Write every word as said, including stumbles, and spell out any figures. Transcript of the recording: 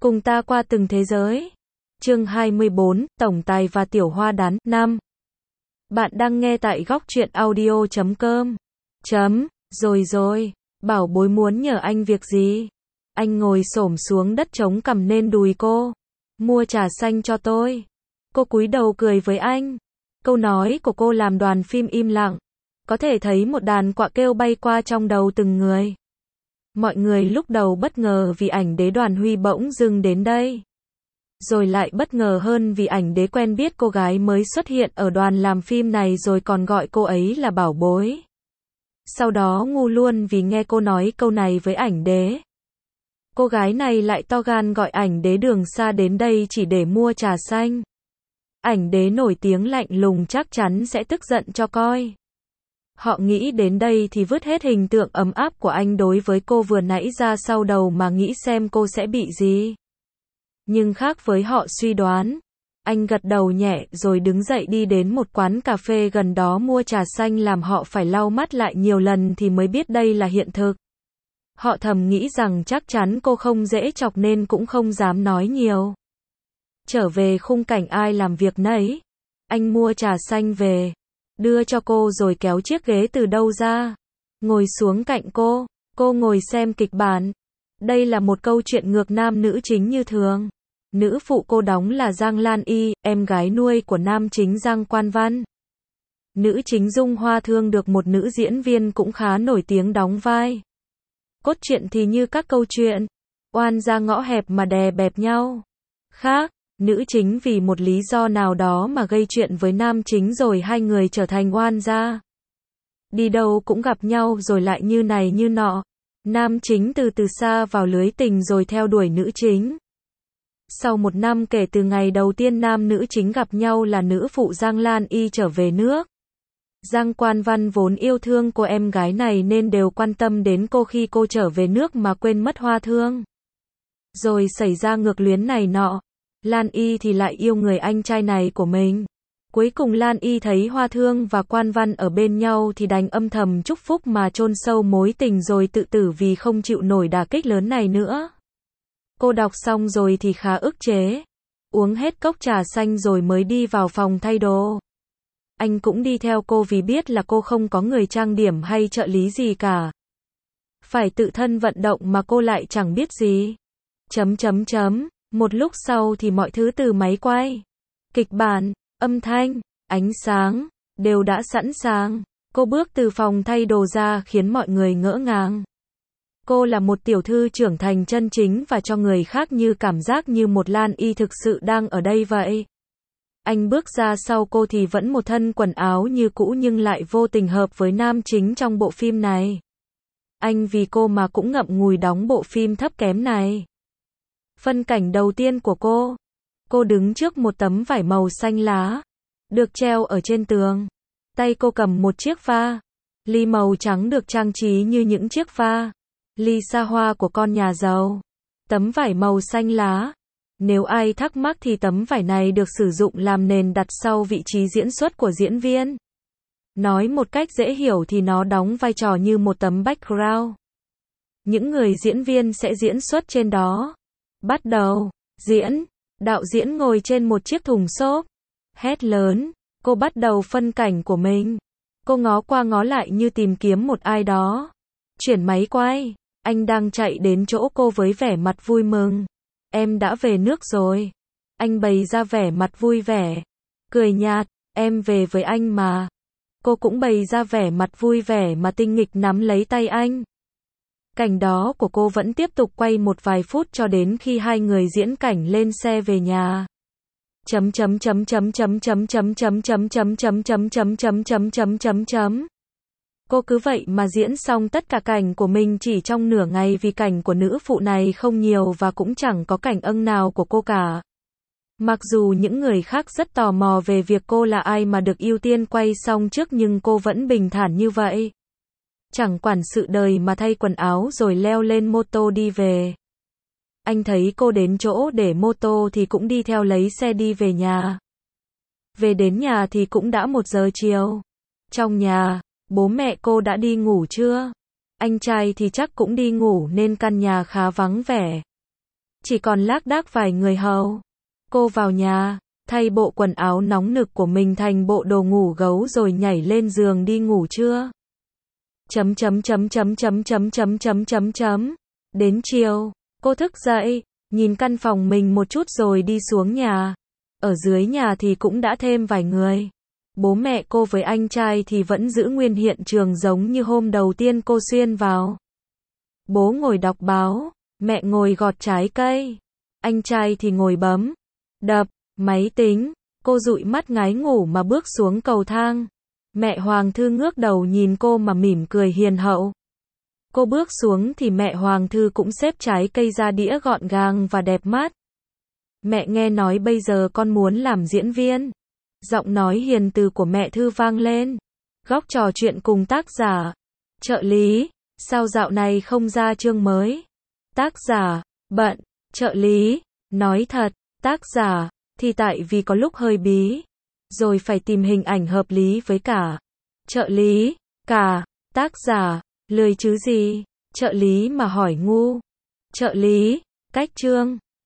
Cùng ta qua từng thế giới. Chương hai mươi bốn, Tổng tài và Tiểu Hoa Đán. năm. Bạn đang nghe tại góc truyện audio chấm com. Chấm, rồi rồi, bảo bối muốn nhờ anh việc gì? Anh ngồi xổm xuống đất chống cằm lên đùi cô. Mua trà xanh cho tôi. Cô cúi đầu cười với anh. Câu nói của cô làm đoàn phim im lặng. Có thể thấy một đàn quạ kêu bay qua trong đầu từng người. Mọi người lúc đầu bất ngờ vì ảnh đế Đoàn Huy bỗng dưng đến đây. Rồi lại bất ngờ hơn vì ảnh đế quen biết cô gái mới xuất hiện ở đoàn làm phim này rồi còn gọi cô ấy là bảo bối. Sau đó ngu luôn vì nghe cô nói câu này với ảnh đế. Cô gái này lại to gan gọi ảnh đế đường xa đến đây chỉ để mua trà xanh. Ảnh đế nổi tiếng lạnh lùng chắc chắn sẽ tức giận cho coi. Họ nghĩ đến đây thì vứt hết hình tượng ấm áp của anh đối với cô vừa nãy ra sau đầu mà nghĩ xem cô sẽ bị gì. Nhưng khác với họ suy đoán. Anh gật đầu nhẹ rồi đứng dậy đi đến một quán cà phê gần đó mua trà xanh làm họ phải lau mắt lại nhiều lần thì mới biết đây là hiện thực. Họ thầm nghĩ rằng chắc chắn cô không dễ chọc nên cũng không dám nói nhiều. Trở về khung cảnh ai làm việc nấy. Anh mua trà xanh về. Đưa cho cô rồi kéo chiếc ghế từ đâu ra. Ngồi xuống cạnh cô. Cô ngồi xem kịch bản. Đây là một câu chuyện ngược nam nữ chính như thường. Nữ phụ cô đóng là Giang Lan Y, em gái nuôi của nam chính Giang Quan Văn. Nữ chính Dung Hoa Thương được một nữ diễn viên cũng khá nổi tiếng đóng vai. Cốt truyện thì như các câu chuyện. Oan ra ngõ hẹp mà đè bẹp nhau. Khác. Nữ chính vì một lý do nào đó mà gây chuyện với nam chính rồi hai người trở thành oan gia. Đi đâu cũng gặp nhau rồi lại như này như nọ. Nam chính từ từ xa vào lưới tình rồi theo đuổi nữ chính. Sau một năm kể từ ngày đầu tiên nam nữ chính gặp nhau là nữ phụ Giang Lan Y trở về nước. Giang Quan Văn vốn yêu thương cô em gái này nên đều quan tâm đến cô khi cô trở về nước mà quên mất Hoa Thương. Rồi xảy ra ngược luyến này nọ. Lan Y thì lại yêu người anh trai này của mình. Cuối cùng Lan Y thấy Hoa Thương và Quan Văn ở bên nhau thì đành âm thầm chúc phúc mà chôn sâu mối tình rồi tự tử vì không chịu nổi đả kích lớn này nữa. Cô đọc xong rồi thì khá ức chế. Uống hết cốc trà xanh rồi mới đi vào phòng thay đồ. Anh cũng đi theo cô vì biết là cô không có người trang điểm hay trợ lý gì cả. Phải tự thân vận động mà cô lại chẳng biết gì. Chấm chấm chấm. Một lúc sau thì mọi thứ từ máy quay, kịch bản, âm thanh, ánh sáng, đều đã sẵn sàng. Cô bước từ phòng thay đồ ra khiến mọi người ngỡ ngàng. Cô là một tiểu thư trưởng thành chân chính và cho người khác như cảm giác như một Lan Y thực sự đang ở đây vậy. Anh bước ra sau cô thì vẫn một thân quần áo như cũ nhưng lại vô tình hợp với nam chính trong bộ phim này. Anh vì cô mà cũng ngậm ngùi đóng bộ phim thấp kém này. Phân cảnh đầu tiên của cô. Cô đứng trước một tấm vải màu xanh lá. Được treo ở trên tường. Tay cô cầm một chiếc pha. Ly màu trắng được trang trí như những chiếc pha. Ly xa hoa của con nhà giàu. Tấm vải màu xanh lá. Nếu ai thắc mắc thì tấm vải này được sử dụng làm nền đặt sau vị trí diễn xuất của diễn viên. Nói một cách dễ hiểu thì nó đóng vai trò như một tấm background. Những người diễn viên sẽ diễn xuất trên đó. Bắt đầu, diễn, đạo diễn ngồi trên một chiếc thùng xốp, hét lớn, cô bắt đầu phân cảnh của mình. Cô ngó qua ngó lại như tìm kiếm một ai đó. Chuyển máy quay, anh đang chạy đến chỗ cô với vẻ mặt vui mừng. Em đã về nước rồi. Anh bày ra vẻ mặt vui vẻ, cười nhạt, em về với anh mà. Cô cũng bày ra vẻ mặt vui vẻ mà tinh nghịch nắm lấy tay anh. Cảnh đó của cô vẫn tiếp tục quay một vài phút cho đến khi hai người diễn cảnh lên xe về nhà. Chấm chấm chấm chấm chấm chấm chấm chấm chấm chấm chấm chấm chấm chấm chấm chấm chấm chấm. Cô cứ vậy mà diễn xong tất cả cảnh của mình chỉ trong nửa ngày vì cảnh của nữ phụ này không nhiều và cũng chẳng có cảnh âng nào của cô cả. Mặc dù những người khác rất tò mò về việc cô là ai mà được ưu tiên quay xong trước nhưng cô vẫn bình thản như vậy. Chẳng quản sự đời mà thay quần áo rồi leo lên mô tô đi về. Anh thấy cô đến chỗ để mô tô thì cũng đi theo lấy xe đi về nhà. Về đến nhà thì cũng đã một giờ chiều. Trong nhà, bố mẹ cô đã đi ngủ chưa? Anh trai thì chắc cũng đi ngủ nên căn nhà khá vắng vẻ. chỉ còn lác đác vài người hầu. Cô vào nhà, thay bộ quần áo nóng nực của mình thành bộ đồ ngủ gấu rồi nhảy lên giường đi ngủ trưa. Chấm chấm chấm chấm chấm chấm chấm chấm chấm chấm. Đến chiều, cô thức dậy, nhìn căn phòng mình một chút rồi đi xuống nhà. Ở dưới nhà thì cũng đã thêm vài người. Bố mẹ cô với anh trai thì vẫn giữ nguyên hiện trường giống như hôm đầu tiên cô xuyên vào. Bố ngồi đọc báo, mẹ ngồi gọt trái cây, anh trai thì ngồi bấm, đập, máy tính. Cô dụi mắt ngái ngủ mà bước xuống cầu thang. Mẹ Hoàng Thư ngước đầu nhìn cô mà mỉm cười hiền hậu. Cô bước xuống thì mẹ Hoàng Thư cũng xếp trái cây ra đĩa gọn gàng và đẹp mắt. Mẹ nghe nói bây giờ con muốn làm diễn viên. Giọng nói hiền từ của mẹ Thư vang lên. Góc trò chuyện cùng tác giả. Trợ lý, sao dạo này không ra chương mới? Tác giả, bận. Trợ lý, nói thật, tác giả, thì tại vì có lúc hơi bí. Rồi phải tìm hình ảnh hợp lý với cả. Trợ lý, cả, tác giả, lười chứ gì. Trợ lý mà hỏi ngu. Trợ lý, cách chương.